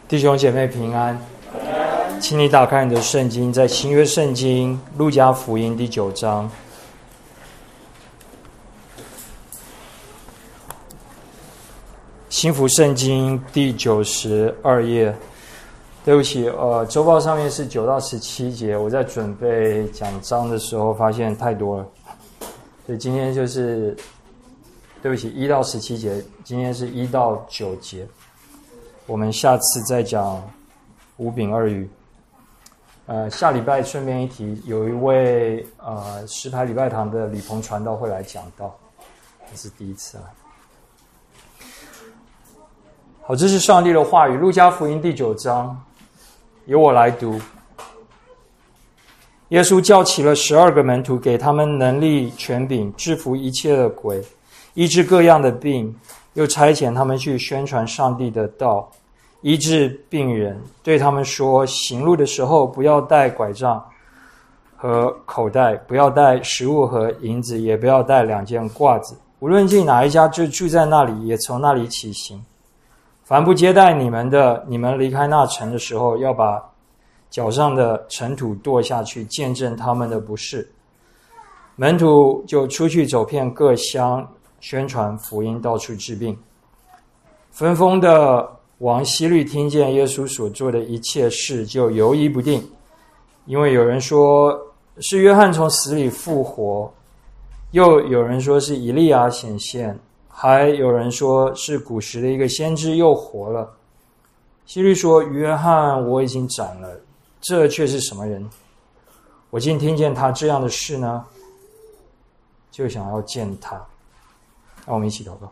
弟兄姐妹平安，请你打开你的圣经，在新约圣经路加福音第9章。新福圣经第92页。对不起，周报上面是9到17节，我在准备讲章的时候发现太多了，所以今天就是对不起1到17节，今天是1到9节。我们下次再讲五饼二鱼。下礼拜顺便一提，有一位石牌礼拜堂的李鹏传道会来讲道，这是第一次了。好，这是上帝的话语，路加福音第9章，由我来读。耶稣叫起了12个门徒，给他们能力权柄，制服一切的鬼，医治各样的病，又差遣他们去宣传上帝的道，医治病人，对他们说，行路的时候不要带拐杖和口袋，不要带食物和银子，也不要带2件褂子，无论进哪一家就住在那里，也从那里起行。凡不接待你们的，你们离开那城的时候，要把脚上的尘土跺下去，见证他们的不是。门徒就出去走遍各乡，宣传福音，到处治病。分封的王希律听见耶稣所做的一切事，就犹疑不定，因为有人说是约翰从死里复活，又有人说是以利亚显现，还有人说是古时的一个先知又活了。希律说，约翰我已经斩了，这却是什么人？我竟听见他这样的事呢？就想要见他。让我们一起祷告。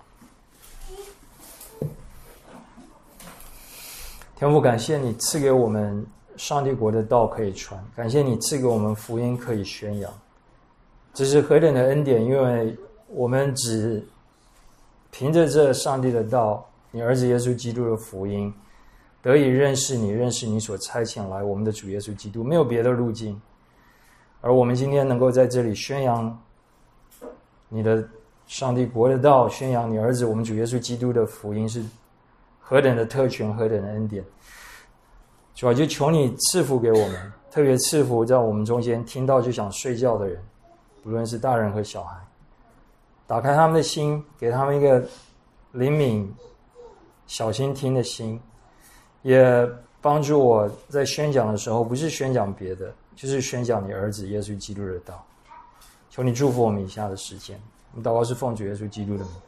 天父，感谢你赐给我们上帝国的道可以传，感谢你赐给我们福音可以宣扬。这是何等的恩典，因为我们只凭着这上帝的道，你儿子耶稣基督的福音，得以认识你，认识你所差遣来我们的主耶稣基督，没有别的路径。而我们今天能够在这里宣扬你的上帝国的道，宣扬你儿子我们主耶稣基督的福音，是何等的特权，何等的恩典。主啊，就求你赐福给我们，特别赐福在我们中间听到就想睡觉的人，不论是大人和小孩，打开他们的心，给他们一个灵敏小心听的心，也帮助我在宣讲的时候不是宣讲别的，就是宣讲你儿子耶稣基督的道。求你祝福我们以下的时间，我们祷告是奉主耶稣基督的名。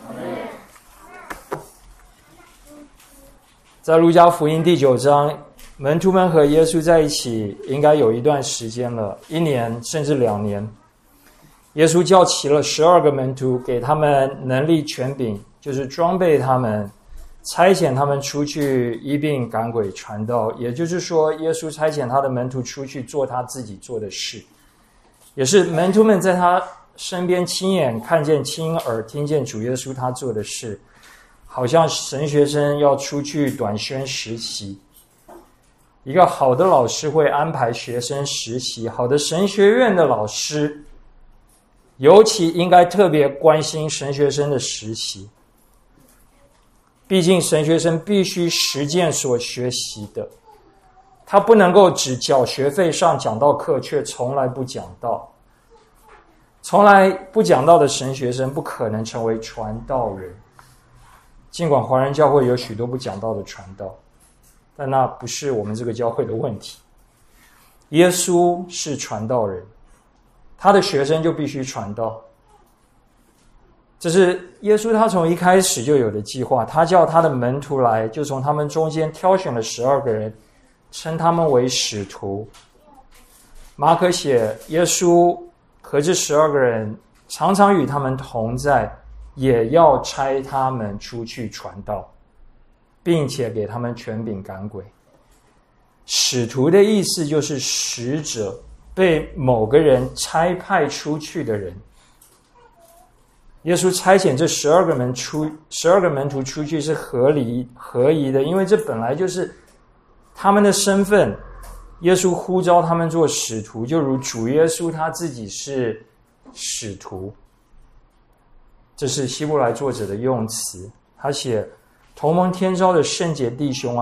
在路加福音第9章，门徒们和耶稣在一起应该有一段时间了，1年甚至2年。耶稣叫齐了12个门徒，给他们能力权柄，就是装备他们，差遣他们出去医病赶鬼传道。也就是说，耶稣差遣他的门徒出去做他自己做的事，也是门徒们在他身边亲眼看见、亲耳听见主耶稣他做的事，好像神学生要出去短宣实习。一个好的老师会安排学生实习，好的神学院的老师尤其应该特别关心神学生的实习，毕竟神学生必须实践所学习的，他不能够只缴学费上讲道课，却从来不讲道。从来不讲道的神学生不可能成为传道人。尽管华人教会有许多不讲道的传道，但那不是我们这个教会的问题。耶稣是传道人，他的学生就必须传道。这是耶稣他从一开始就有的计划，他叫他的门徒来，就从他们中间挑选了12个人，称他们为使徒。马可写耶稣和这12个人常常与他们同在，也要差他们出去传道，并且给他们权柄赶鬼。使徒的意思就是使者，被某个人差派出去的人。耶稣差遣这12个门徒出去是合宜的，因为这本来就是他们的身份。耶稣呼召他们做使徒，就如主耶稣他自己是使徒。这是希伯来作者的用词，他写同蒙天召的圣洁弟兄啊，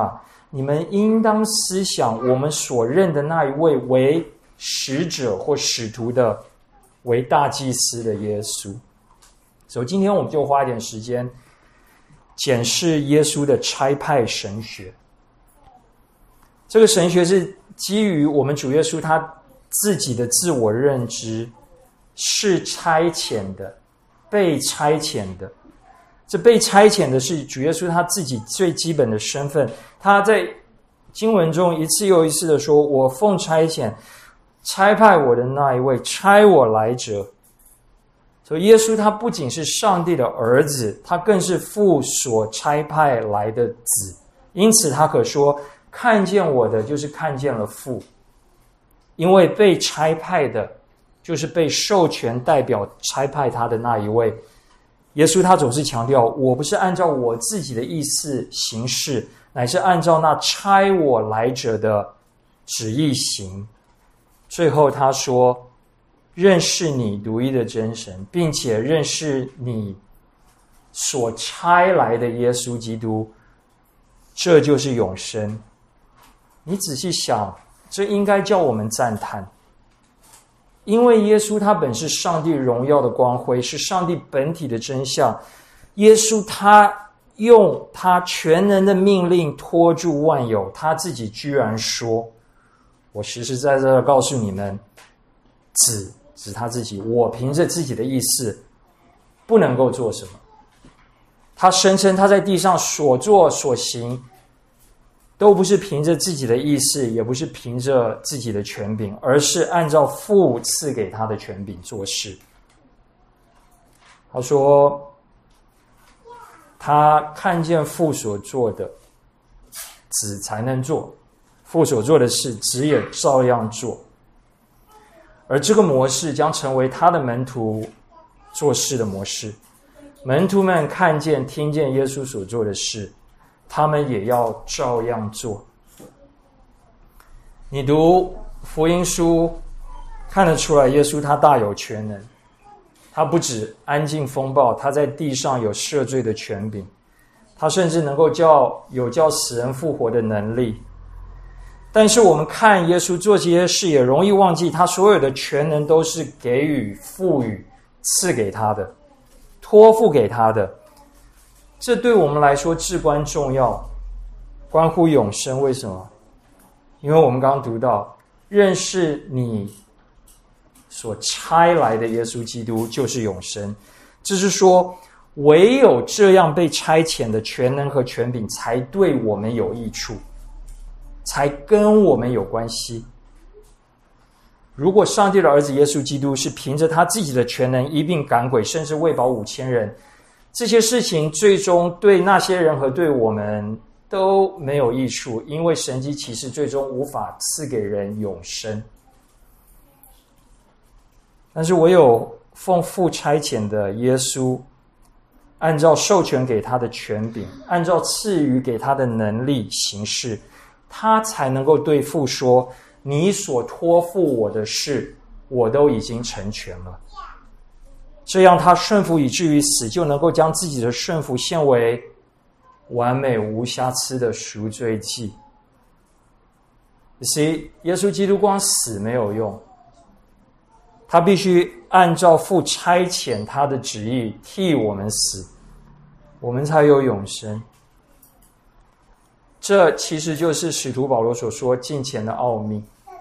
你们应当思想我们所认的那一位为使者或使徒的，为大祭司的耶稣。所以今天我们就花一点时间检视耶稣的差派神学。这个神学是基于我们主耶稣他自己的自我认知，是差遣的，被差遣的。这被差遣的是主耶稣他自己最基本的身份。他在经文中一次又一次的说，我奉差遣差派我的那一位，差我来者。所以耶稣他不仅是上帝的儿子，他更是父所差派来的子。因此他可说，看见我的就是看见了父。因为被差派的就是被授权代表差派他的那一位。耶稣他总是强调，我不是按照我自己的意思行事，乃是按照那差我来者的旨意行。最后他说，认识你独一的真神，并且认识你所差来的耶稣基督，这就是永生。你仔细想，这应该叫我们赞叹。因为耶稣他本是上帝荣耀的光辉，是上帝本体的真相。耶稣他用他全能的命令托住万有，他自己居然说，我实实在在的告诉你们，指他自己，我凭着自己的意思不能够做什么。他声称他在地上所做所行都不是凭着自己的意思，也不是凭着自己的权柄，而是按照父赐给他的权柄做事。他说他看见父所做的，子才能做，父所做的事，子也照样做。而这个模式将成为他的门徒做事的模式。门徒们看见听见耶稣所做的事，他们也要照样做。你读福音书看得出来，耶稣他大有全能，他不止安静风暴，他在地上有赦罪的权柄，他甚至能够叫死人复活的能力。但是我们看耶稣做这些事，也容易忘记他所有的全能都是给予、赋予、赐给他的，托付给他的。这对我们来说至关重要，关乎永生。为什么？因为我们刚刚读到，认识你所差来的耶稣基督就是永生。这是说，唯有这样被差遣的全能和权柄，才对我们有益处，才跟我们有关系。如果上帝的儿子耶稣基督是凭着他自己的全能医病赶鬼，甚至喂饱5000人，这些事情最终对那些人和对我们都没有益处，因为神迹奇事最终无法赐给人永生。但是唯有奉父差遣的耶稣，按照授权给他的权柄，按照赐予给他的能力行事，他才能够对父说，你所托付我的事，我都已经成全了。这样他顺服以至于死，就能够将自己的顺服献为完美无瑕疵的赎罪祭。所以耶稣基督光死没有用，他必须按照父差遣他的旨意替我们死，我们才有永生。这其实就是使徒保罗所说敬虔的奥秘。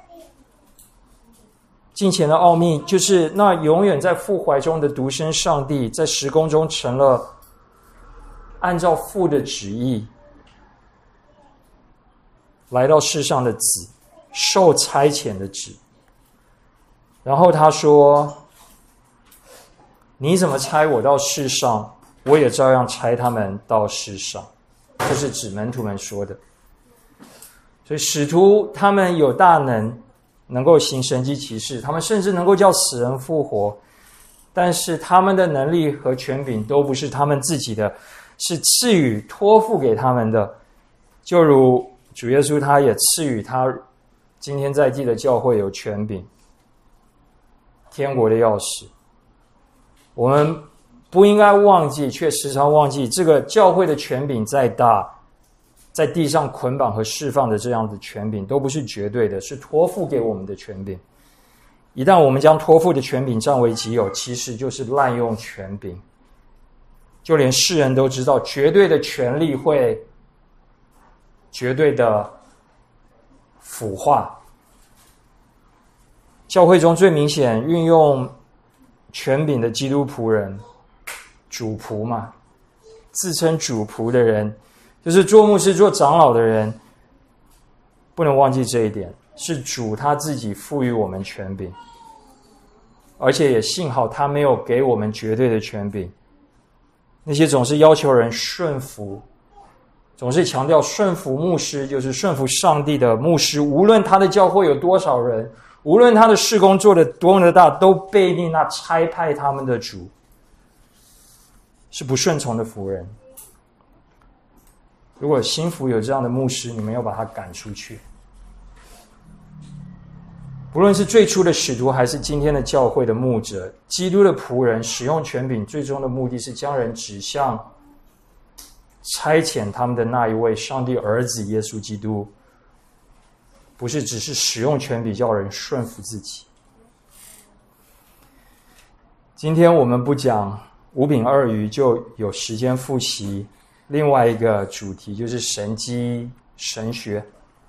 敬虔的奥秘就是那永远在父怀中的独生上帝，在时空中成了按照父的旨意来到世上的子，受差遣的子。然后他说，你怎么差我到世上，我也照样差他们到世上。这是指门徒们说的。所以使徒他们有大能够行神迹奇事，他们甚至能够叫死人复活，但是他们的能力和权柄都不是他们自己的，是赐予托付给他们的。就如主耶稣他也赐予他今天在地的教会有权柄，天国的钥匙。我们不应该忘记，却时常忘记，这个教会的权柄再大在地上捆绑和释放的这样的权柄，都不是绝对的，是托付给我们的权柄。一旦我们将托付的权柄占为己有，其实就是滥用权柄。就连世人都知道，绝对的权力会绝对的腐化。教会中最明显运用权柄的基督仆人，主仆嘛，自称主仆的人，就是做牧师做长老的人，不能忘记这一点，是主他自己赋予我们权柄，而且也幸好他没有给我们绝对的权柄。那些总是要求人顺服，总是强调顺服牧师，就是顺服上帝的牧师，无论他的教会有多少人，无论他的事工做得多么的大，都背逆那差派他们的主，是不顺从的仆人。如果新福有这样的牧师，你们要把他赶出去。不论是最初的使徒，还是今天的教会的牧者，基督的仆人使用权柄，最终的目的是将人指向差遣他们的那一位上帝儿子耶稣基督，不是只是使用权柄叫人顺服自己。今天我们不讲五饼二鱼，就有时间复习另外一个主题，就是神机神学。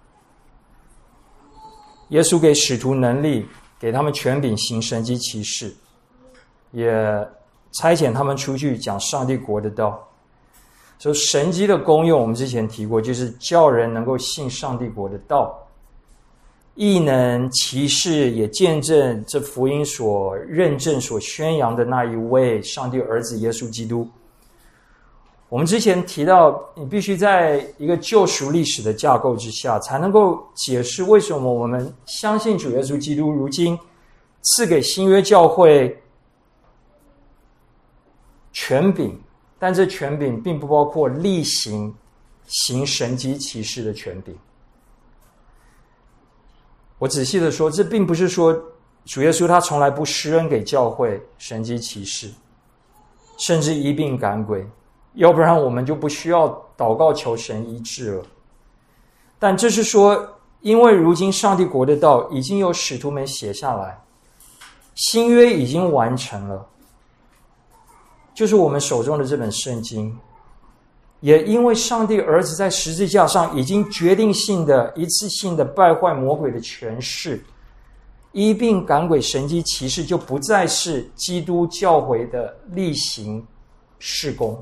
耶稣给使徒能力，给他们权柄行神迹奇事，也差遣他们出去讲上帝国的道。所以神迹的功用我们之前提过，就是叫人能够信上帝国的道。异能奇事也见证这福音所认证所宣扬的那一位上帝儿子耶稣基督。我们之前提到，你必须在一个救赎历史的架构之下，才能够解释为什么我们相信主耶稣基督如今赐给新约教会权柄，但这权柄并不包括例行行神迹奇事的权柄。我仔细的说，这并不是说主耶稣他从来不施恩给教会神迹奇事，甚至医病赶鬼，要不然我们就不需要祷告求神医治了。但这是说，因为如今上帝国的道已经有使徒们写下来，新约已经完成了，就是我们手中的这本圣经。也因为上帝儿子在十字架上已经决定性的一次性的败坏魔鬼的权势，医病赶鬼神迹奇事就不再是基督教会的例行事工。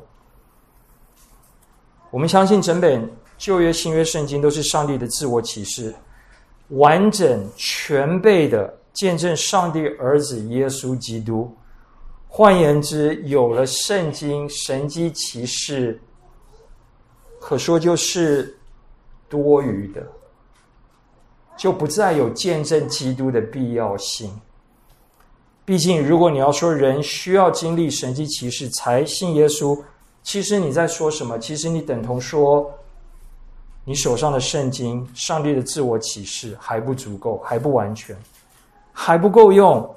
我们相信整本旧约新约圣经都是上帝的自我启示，完整全备的见证上帝儿子耶稣基督。换言之，有了圣经神迹奇事，可说就是多余的，就不再有见证基督的必要性。毕竟如果你要说人需要经历神迹奇事才信耶稣，其实你在说什么？其实你等同说你手上的圣经上帝的自我启示还不足够，还不完全，还不够用。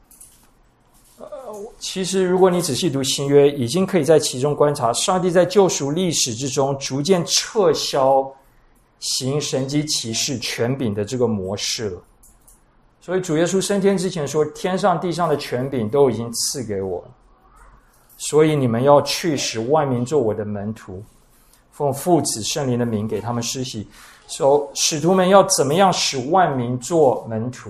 其实如果你仔细读新约，已经可以在其中观察上帝在救赎历史之中逐渐撤销行神迹奇事权柄的这个模式了。所以主耶稣升天之前说，天上地上的权柄都已经赐给我了，所以你们要去使万民做我的门徒，奉父子圣灵的名给他们施洗。使徒们要怎么样使万民做门徒？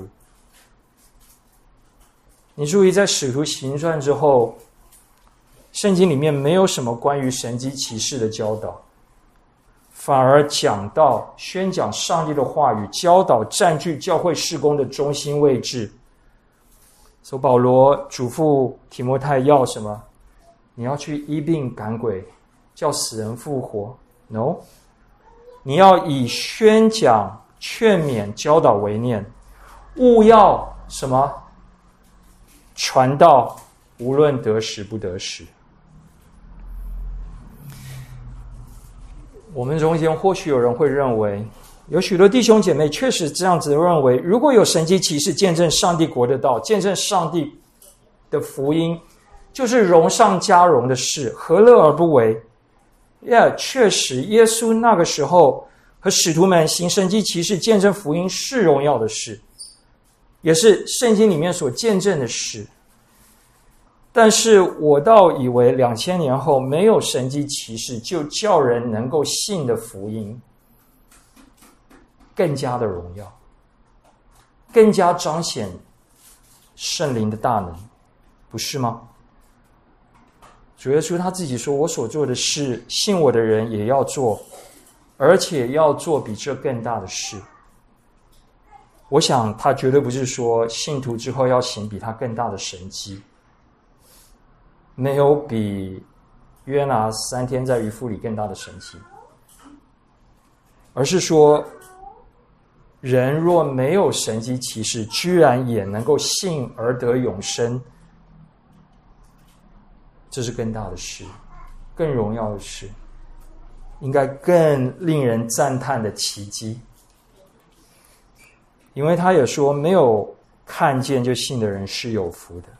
你注意，在使徒行传之后，圣经里面没有什么关于神迹奇事的教导，反而讲到宣讲上帝的话语，教导占据教会事工的中心位置。所以保罗嘱咐提摩太要什么？你要去医病赶鬼，叫死人复活。 No， 你要以宣讲劝勉教导为念，务要什么？传道，无论得时不得时。我们中间或许有人会认为，有许多弟兄姐妹确实这样子认为，如果有神迹奇事见证上帝国的道，见证上帝的福音，就是荣上加荣的事，何乐而不为？ 确实耶稣那个时候和使徒们行神迹奇事见证福音是荣耀的事，也是圣经里面所见证的事。但是我倒以为2000年后没有神迹奇事就叫人能够信的福音更加的荣耀，更加彰显圣灵的大能，不是吗？主耶稣他自己说，我所做的事信我的人也要做，而且要做比这更大的事。我想他绝对不是说信徒之后要行比他更大的神迹，没有比约拿3天在渔夫里更大的神迹，而是说人若没有神迹奇事，居然也能够信而得永生，这是更大的事，更荣耀的事，应该更令人赞叹的奇迹。因为他也说，没有看见就信的人是有福的。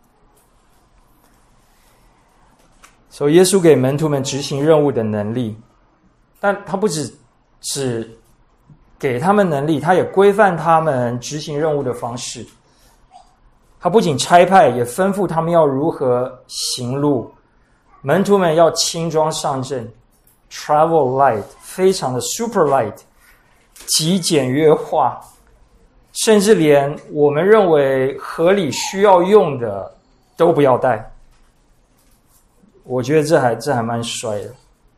所以耶稣给门徒们执行任务的能力，但他不只给他们能力，他也规范他们执行任务的方式。他不仅差派，也吩咐他们要如何行路。门徒们要轻装上阵 ，travel light， 非常的 super light， 极简约化，甚至连我们认为合理需要用的都不要带。我觉得这还蛮帅的。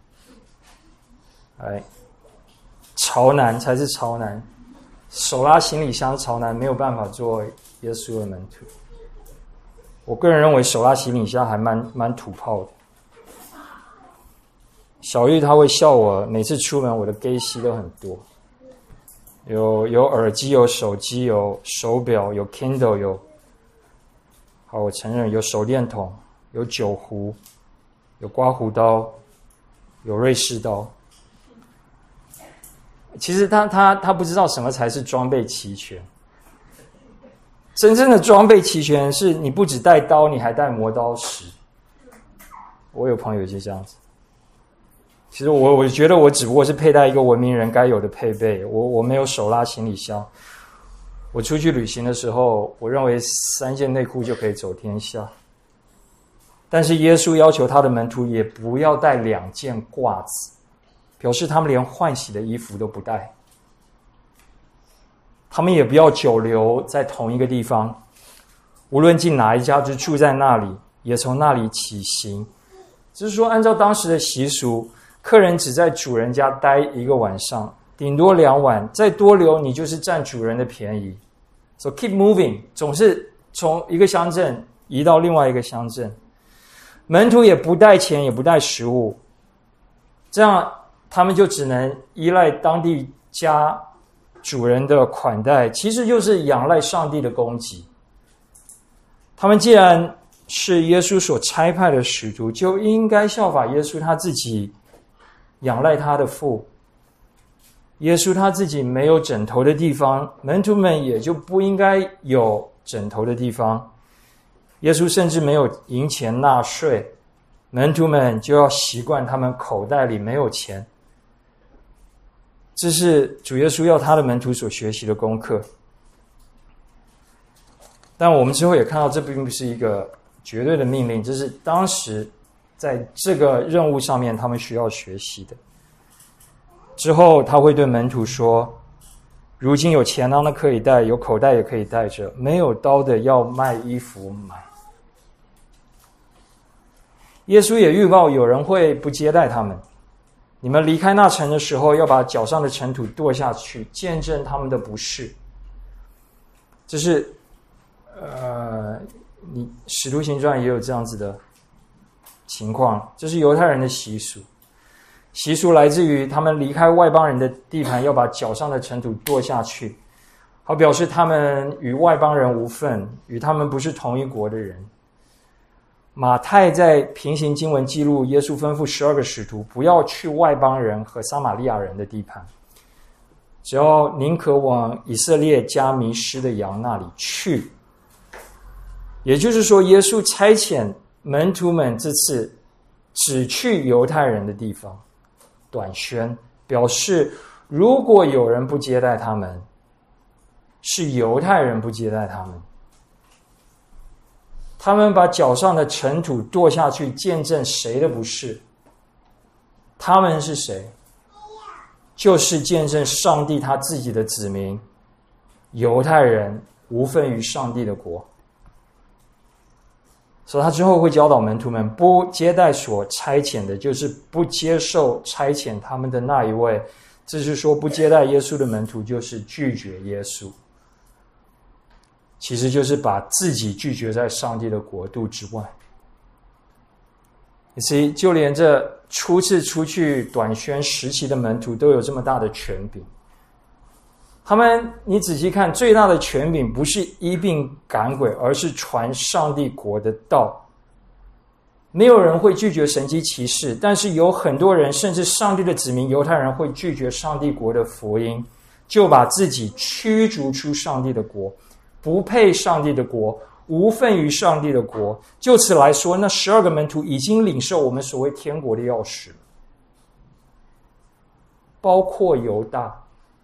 潮男才是潮男，手拉行李箱潮男没有办法做耶稣的门徒。我个人认为手拉行李箱还蛮土炮的。小玉他会笑我，每次出门我的 gay 西都很多，有耳机，有手机，有手表，有 Kindle， 好，我承认有手电筒，有酒壶，有刮胡刀，有瑞士刀。其实他不知道什么才是装备齐全。真正的装备齐全是你不只带刀，你还带磨刀石。我有朋友就这样子。其实我觉得我只不过是佩戴一个文明人该有的配备，我没有手拉行李箱。我出去旅行的时候，我认为3件内裤就可以走天下。但是耶稣要求他的门徒也不要带2件褂子，表示他们连换洗的衣服都不带。他们也不要久留在同一个地方，无论进哪一家就住在那里，也从那里起行。只是说按照当时的习俗，客人只在主人家待1个晚上，顶多2晚，再多留你就是占主人的便宜。So keep moving， 总是从一个乡镇移到另外一个乡镇。门徒也不带钱，也不带食物，这样他们就只能依赖当地家主人的款待，其实就是仰赖上帝的供给。他们既然是耶稣所差派的使徒，就应该效法耶稣他自己，仰赖他的父。耶稣他自己没有枕头的地方，门徒们也就不应该有枕头的地方。耶稣甚至没有银钱纳税，门徒们就要习惯他们口袋里没有钱。这是主耶稣要他的门徒所学习的功课。但我们之后也看到，这并不是一个绝对的命令，这是当时在这个任务上面他们需要学习的。之后他会对门徒说，如今有钱囊的可以带，有口袋也可以带着，没有刀的要卖衣服买。耶稣也预告有人会不接待他们，你们离开那城的时候，要把脚上的尘土跺下去，见证他们的不是。这是你使徒行传也有这样子的情况，这是犹太人的习俗。习俗来自于他们离开外邦人的地盘，要把脚上的尘土跺下去，好表示他们与外邦人无分，与他们不是同一国的人。马太在平行经文记录耶稣吩咐12个使徒不要去外邦人和撒玛利亚人的地盘，只要宁可往以色列家迷失的羊那里去。也就是说，耶稣差遣门徒们这次只去犹太人的地方短宣，表示如果有人不接待他们，是犹太人不接待他们。他们把脚上的尘土跺下去，见证谁的不是？他们是谁？就是见证上帝他自己的子民，犹太人无分于上帝的国。所以他之后会教导门徒们，不接待所差遣的，就是不接受差遣他们的那一位。这是说不接待耶稣的门徒就是拒绝耶稣，其实就是把自己拒绝在上帝的国度之外。所以就连这初次出去短宣实习的门徒都有这么大的权柄。他们，你仔细看，最大的权柄不是医病赶鬼，而是传上帝国的道。没有人会拒绝神迹奇事，但是有很多人，甚至上帝的子民犹太人会拒绝上帝国的福音，就把自己驱逐出上帝的国，不配上帝的国，无份于上帝的国。就此来说，那12个门徒已经领受我们所谓天国的钥匙，包括犹大，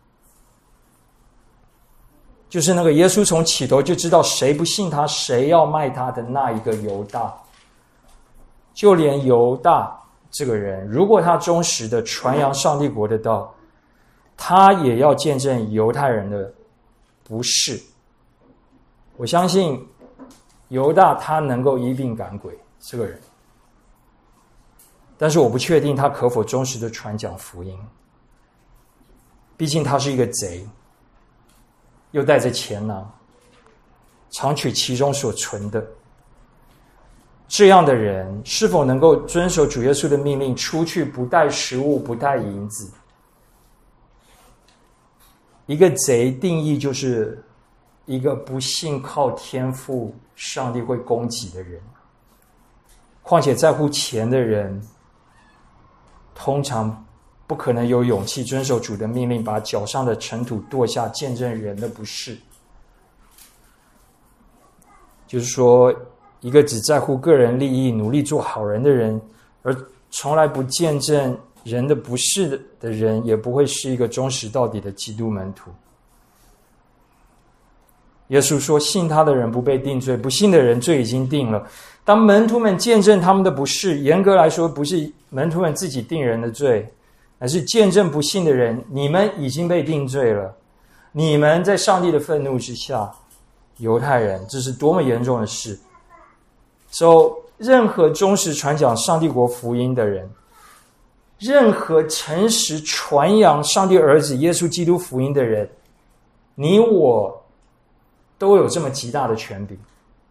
就是那个耶稣从起头就知道谁不信他，谁要卖他的那一个犹大。就连犹大这个人，如果他忠实的传扬上帝国的道，他也要见证犹太人的不是。我相信犹大他能够医病赶鬼，这个人，但是我不确定他可否忠实的传讲福音。毕竟他是一个贼，又带着钱囊，常取其中所存的。这样的人是否能够遵守主耶稣的命令，出去不带食物，不带银子？一个贼定义就是一个不信靠天父上帝会供给的人。况且在乎钱的人通常不可能有勇气遵守主的命令，把脚上的尘土跺下，见证人的不是。就是说，一个只在乎个人利益，努力做好人的人，而从来不见证人的不是的人，也不会是一个忠实到底的基督门徒。耶稣说，信他的人不被定罪，不信的人罪已经定了。当门徒们见证他们的不是，严格来说不是门徒们自己定人的罪，而是见证不信的人，你们已经被定罪了，你们在上帝的愤怒之下。犹太人，这是多么严重的事。任何忠实传讲上帝国福音的人，任何诚实传扬上帝儿子耶稣基督福音的人，你我都有这么极大的权柄。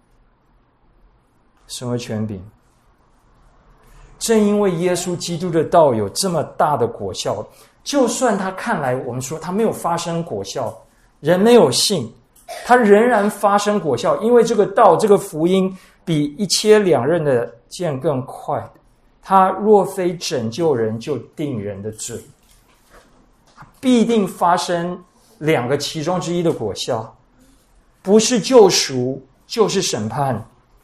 什么权柄？正因为耶稣基督的道有这么大的果效，就算他看来我们说他没有发生果效，人没有信，他仍然发生果效，因为这个道，这个福音比一切两刃的剑更快。他若非拯救人，就定人的罪，必定发生两个其中之一的果效，不是救赎就是审判。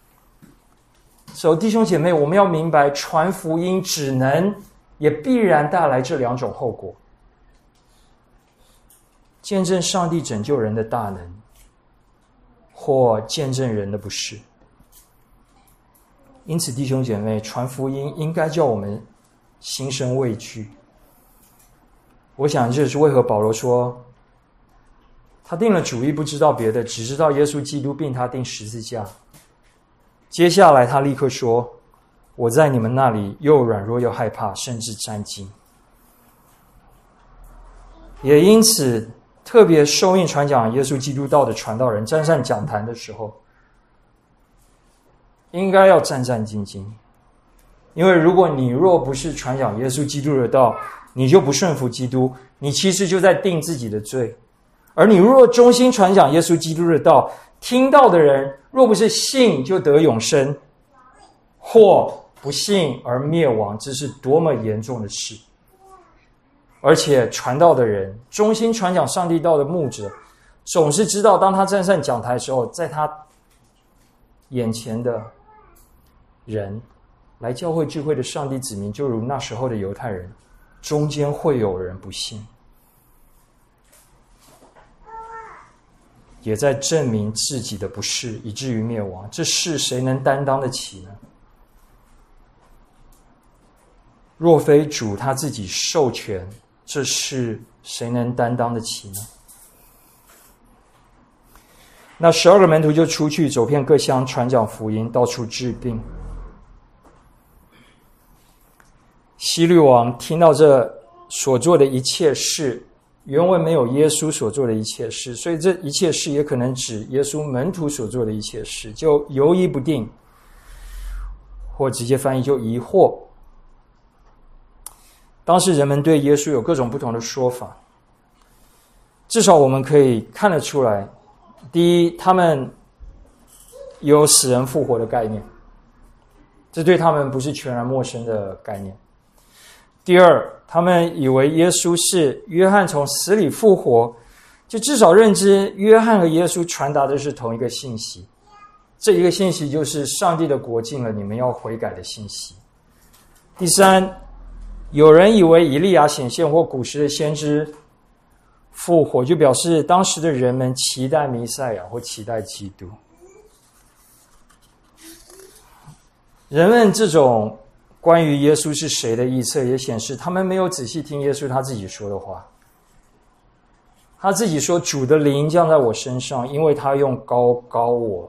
弟兄姐妹，我们要明白，传福音只能也必然带来这两种后果：见证上帝拯救人的大能，或见证人的不是。因此弟兄姐妹，传福音应该叫我们心生畏惧。我想这是为何保罗说，他定了主意，不知道别的，只知道耶稣基督并他钉十字架。接下来他立刻说，我在你们那里又软弱又害怕，甚至战惊。也因此特别受印传讲耶稣基督道的传道人站上讲坛的时候，应该要战战兢兢。因为如果你若不是传讲耶稣基督的道，你就不顺服基督，你其实就在定自己的罪。而你若忠心传讲耶稣基督的道，听到的人若不是信就得永生，或不信而灭亡，这是多么严重的事。而且传道的人，忠心传讲上帝道的牧者，总是知道当他站上讲台的时候，在他眼前的人来教会聚会的上帝子民，就如那时候的犹太人，中间会有人不信，也在证明自己的不是，以至于灭亡。这事谁能担当得起呢？若非主他自己授权，这事谁能担当得起呢？那12个门徒就出去，走遍各乡，传讲福音，到处治病。希律王听到这所做的一切事，原文没有耶稣所做的一切事，所以这一切事也可能指耶稣门徒所做的一切事，就犹疑不定，或直接翻译就疑惑。当时人们对耶稣有各种不同的说法，至少我们可以看得出来，第一，他们有死人复活的概念，这对他们不是全然陌生的概念。第二，他们以为耶稣是约翰从死里复活，就至少认知约翰和耶稣传达的是同一个信息，这一个信息就是上帝的国近了，你们要悔改的信息。第三，有人以为以利亚显现或古时的先知复活，就表示当时的人们期待弥赛亚或期待基督。人们这种关于耶稣是谁的臆测，也显示他们没有仔细听耶稣他自己说的话。他自己说，主的灵降在我身上，因为他用膏膏我，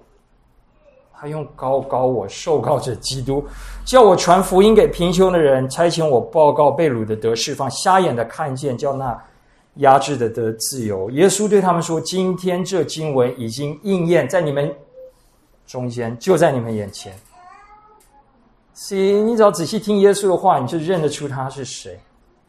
受膏者基督，叫我传福音给贫穷的人，差遣我报告被掳的得释放，瞎眼的看见，叫那压制的得自由。耶稣对他们说，今天这经文已经应验在你们中间，就在你们眼前。所以你只要仔细听耶稣的话，你就认得出他是谁。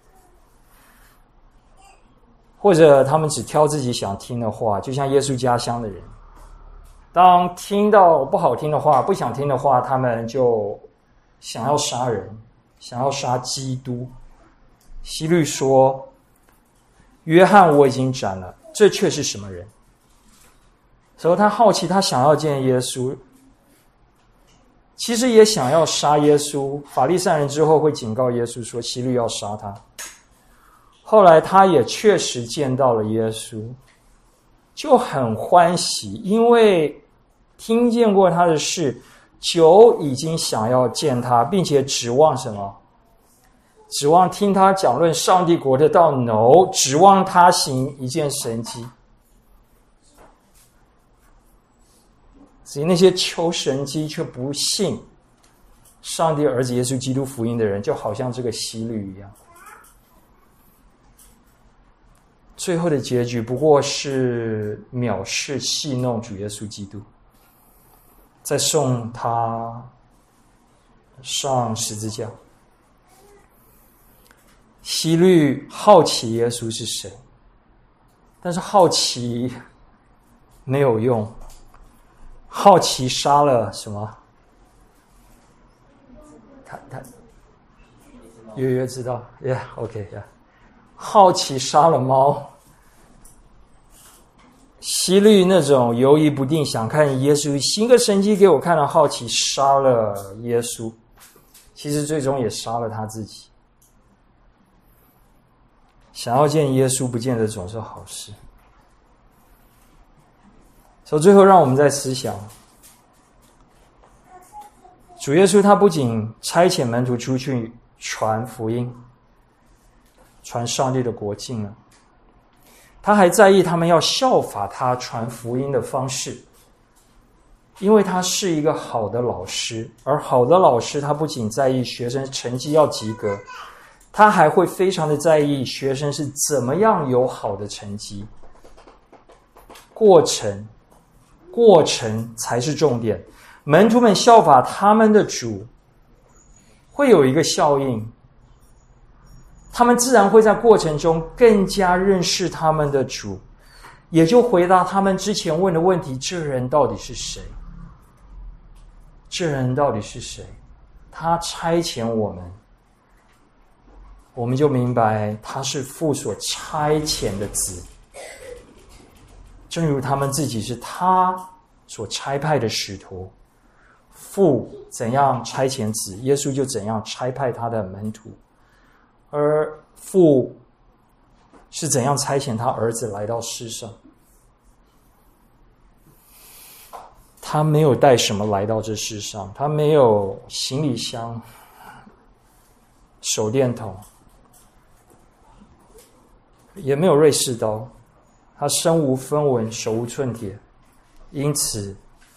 或者他们只挑自己想听的话，就像耶稣家乡的人，当听到不好听的话，不想听的话，他们就想要杀人，想要杀基督。希律说，约翰我已经斩了，这却是什么人？所以他好奇，他想要见耶稣，其实也想要杀耶稣。法利赛人之后会警告耶稣说，希律要杀他。后来他也确实见到了耶稣，就很欢喜，因为听见过他的事，就已经想要见他，并且指望什么？指望听他讲论上帝国的道，指望他行一件神迹。所以那些求神迹却不信上帝儿子耶稣基督福音的人，就好像这个希律一样，最后的结局不过是藐视戏弄主耶稣基督，再送他上十字架。希律好奇耶稣是谁，但是好奇没有用，好奇杀了什么？他约知道 ，Yeah OK Yeah， 好奇杀了猫。希律那种犹疑不定，想看耶稣行个神迹给我看了，好奇杀了耶稣，其实最终也杀了他自己。想要见耶稣，不见得总是好事。所以最后让我们再思想，主耶稣他不仅差遣门徒出去传福音，传上帝的国境了，他还在意他们要效法他传福音的方式，因为他是一个好的老师，而好的老师他不仅在意学生成绩要及格，他还会非常的在意学生是怎么样有好的成绩。过程才是重点。门徒们效法他们的主，会有一个效应，他们自然会在过程中更加认识他们的主，也就回答他们之前问的问题：这人到底是谁？这人到底是谁？他差遣我们，我们就明白他是父所差遣的子，正如他们自己是他所差派的使徒， 父怎样差遣子，耶稣就怎样差派他的门徒。而父是怎样差遣他儿子来到世上？他没有带什么来到这世上，他没有行李箱、手电筒，也没有瑞士刀，他身无分文，手无寸铁，因此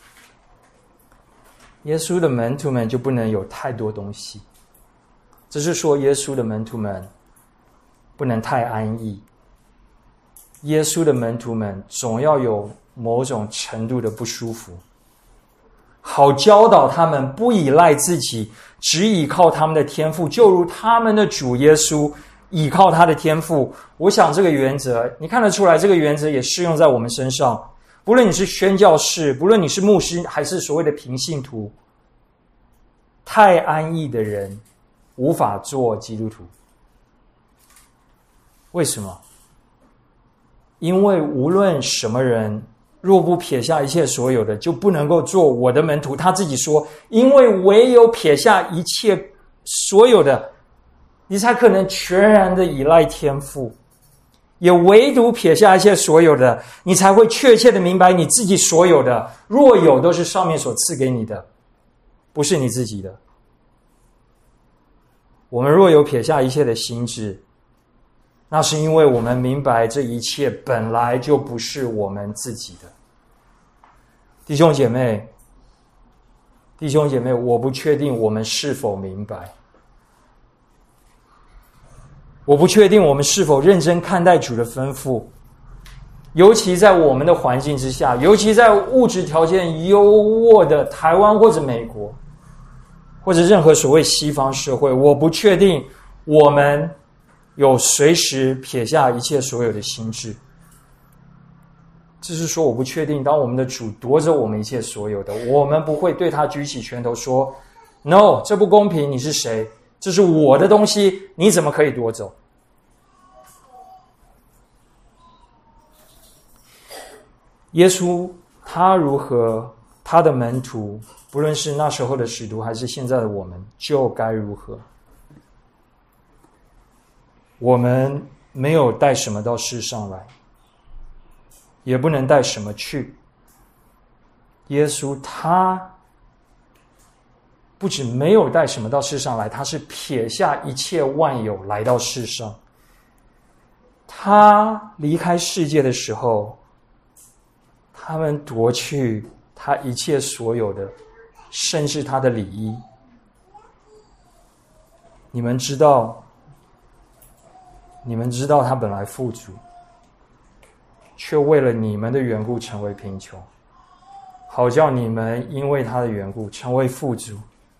耶稣的门徒们就不能有太多东西。这是说耶稣的门徒们不能太安逸，耶稣的门徒们总要有某种程度的不舒服，好教导他们不依赖自己，只依靠他们的天赋，就如他们的主耶稣依靠他的天赋。我想这个原则你看得出来，这个原则也适用在我们身上。不论你是宣教士，不论你是牧师，还是所谓的平信徒，太安逸的人无法做基督徒。为什么？因为无论什么人，若不撇下一切所有的，就不能够做我的门徒。他自己说，因为唯有撇下一切所有的，你才可能全然的依赖天父。也唯独撇下一切所有的，你才会确切的明白你自己所有的，若有都是上面所赐给你的，不是你自己的。我们若有撇下一切的心志，那是因为我们明白这一切本来就不是我们自己的。弟兄姐妹，我不确定我们是否明白，我不确定我们是否认真看待主的吩咐，尤其在我们的环境之下，尤其在物质条件优渥的台湾或者美国，或者任何所谓西方社会，我不确定我们有随时撇下一切所有的心志。这是说我不确定，当我们的主夺走我们一切所有的，我们不会对他举起拳头说 No， 这不公平，你是谁？这是我的东西，你怎么可以夺走？耶稣他如何，他的门徒，不论是那时候的使徒还是现在的我们，就该如何。我们没有带什么到世上来，也不能带什么去。耶稣他不止没有带什么到世上来，他是撇下一切万有来到世上。他离开世界的时候，他们夺去他一切所有的，甚至他的礼衣。你们知道他本来富足，却为了你们的缘故成为贫穷，好叫你们因为他的缘故成为富足。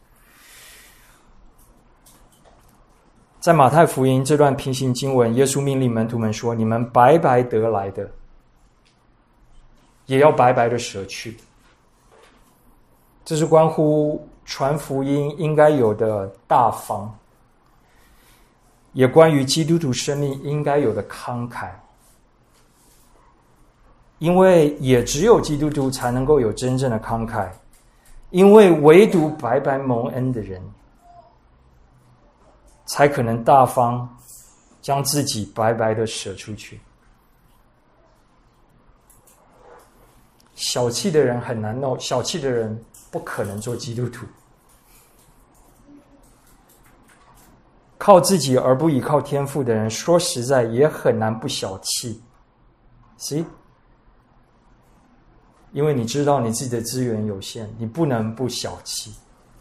在马太福音这段平行经文，耶稣命令门徒们说，你们白白得来的，也要白白的舍去。这是关乎传福音应该有的大方，也关于基督徒生命应该有的慷慨。因为也只有基督徒才能够有真正的慷慨，因为唯独白白蒙恩的人，才可能大方将自己白白的舍出去。小气的人很难弄，小气的人不可能做基督徒。靠自己而不依靠天父的人，说实在也很难不小气。See？因为你知道你自己的资源有限，你不能不小气。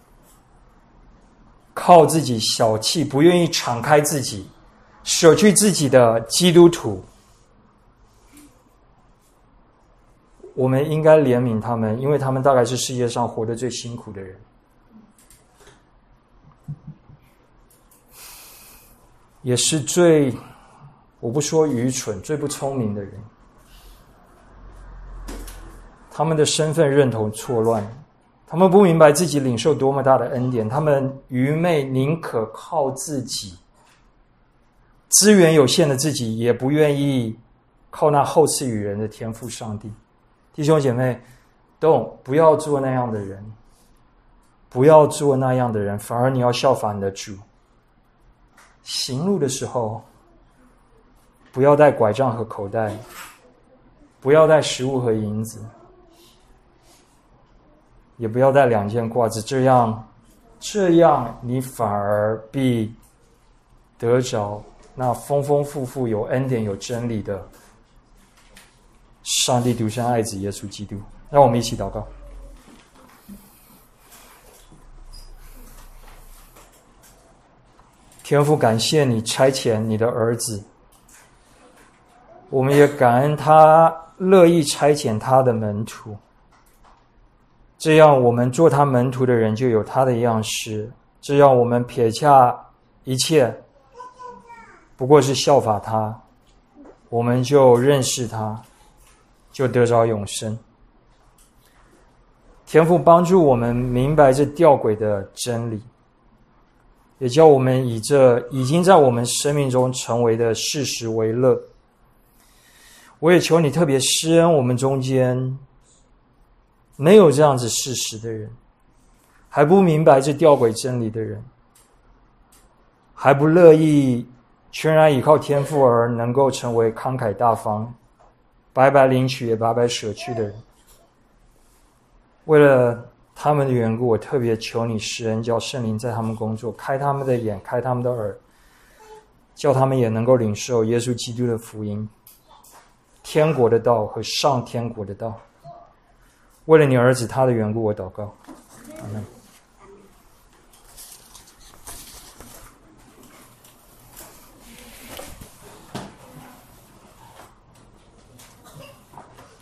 靠自己小气，不愿意敞开自己，舍去自己的基督徒，我们应该怜悯他们，因为他们大概是世界上活得最辛苦的人，也是最，我不说愚蠢，最不聪明的人。他们的身份认同错乱，他们不明白自己领受多么大的恩典，他们愚昧，宁可靠自己，资源有限的自己，也不愿意靠那厚赐予人的天父上帝。弟兄姐妹，不要做那样的人。 不要做那样的人，反而你要效法你的主。行路的时候，不要带拐杖和口袋，不要带食物和银子，也不要带2件褂子，这样你反而必得着那丰丰富富有恩典有真理的上帝独生爱子耶稣基督。让我们一起祷告。天父，感谢你差遣你的儿子，我们也感恩他乐意差遣他的门徒，这样我们做他门徒的人就有他的样式，这样我们撇下一切，不过是效法他，我们就认识他，就得着永生。天父帮助我们明白这吊诡的真理，也叫我们以这已经在我们生命中成为的事实为乐。我也求你特别施恩我们中间没有这样子事实的人，还不明白这吊诡真理的人，还不乐意全然依靠天父而能够成为慷慨大方、白白领取也白白舍去的人。为了他们的缘故，我特别求你施恩，叫圣灵在他们工作，开他们的眼，开他们的耳，叫他们也能够领受耶稣基督的福音，天国的道和上天国的道。为了你儿子他的缘故，我祷告，阿们。